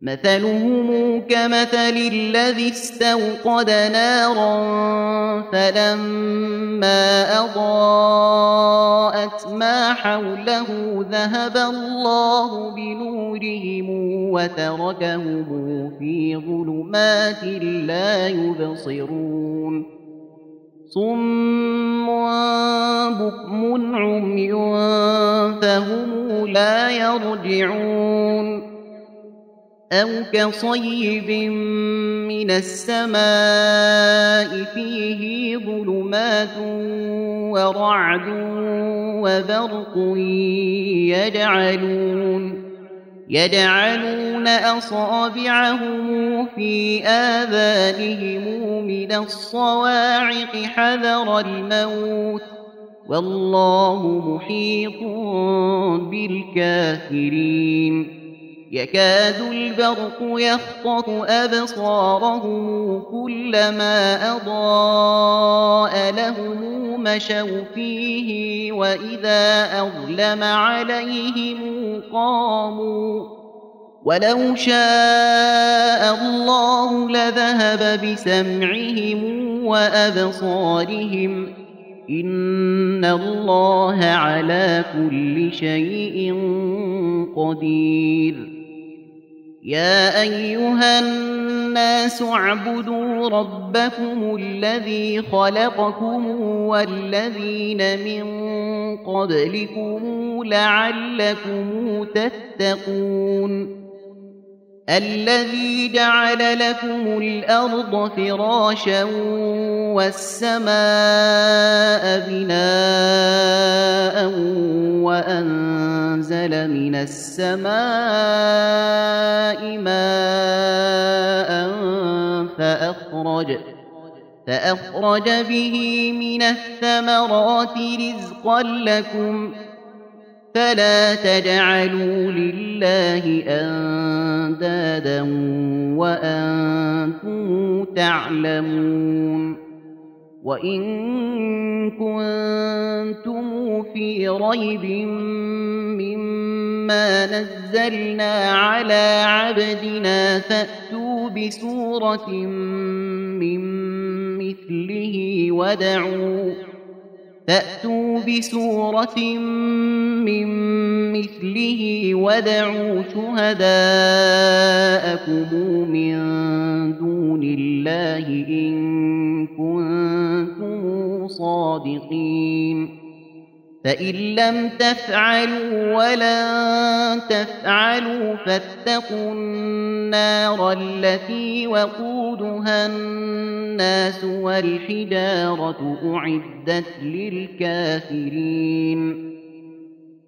مثلهم كمثل الذي استوقد نارا فلما أضاءت ما حوله ذهب الله بنورهم وتركهم في ظلمات لا يبصرون صم بكم عمي فهم لا يرجعون أو كصيب من السماء فيه ظلمات ورعد وبرق يجعلون أصابعهم في آذانهم من الصواعق حذر الموت والله محيط بالكافرين يكاد البرق يخطف أبصارهم كلما أضاء لهم مشوا فيه وإذا أظلم عليهم قاموا ولو شاء الله لذهب بسمعهم وأبصارهم إن الله على كل شيء قدير يا أيها الناس اعبدوا ربكم الذي خلقكم والذين من قبلكم لعلكم تتقون الذي جعل لكم الأرض فراشا والسماء بناء وأنزل من السماء ماء فأخرج به من الثمرات رزقا لكم فلا تجعلوا لله أندادا وأنتم تعلمون وإن كنتم في ريب مما نزلنا على عبدنا فأتوا بسورة من مثله وادعوا شهداءكم من دون الله إن كنتم صادقين فإن لم تفعلوا ولن تفعلوا فاتقوا النار التي وقودها الناس والحجارة أعدت للكافرين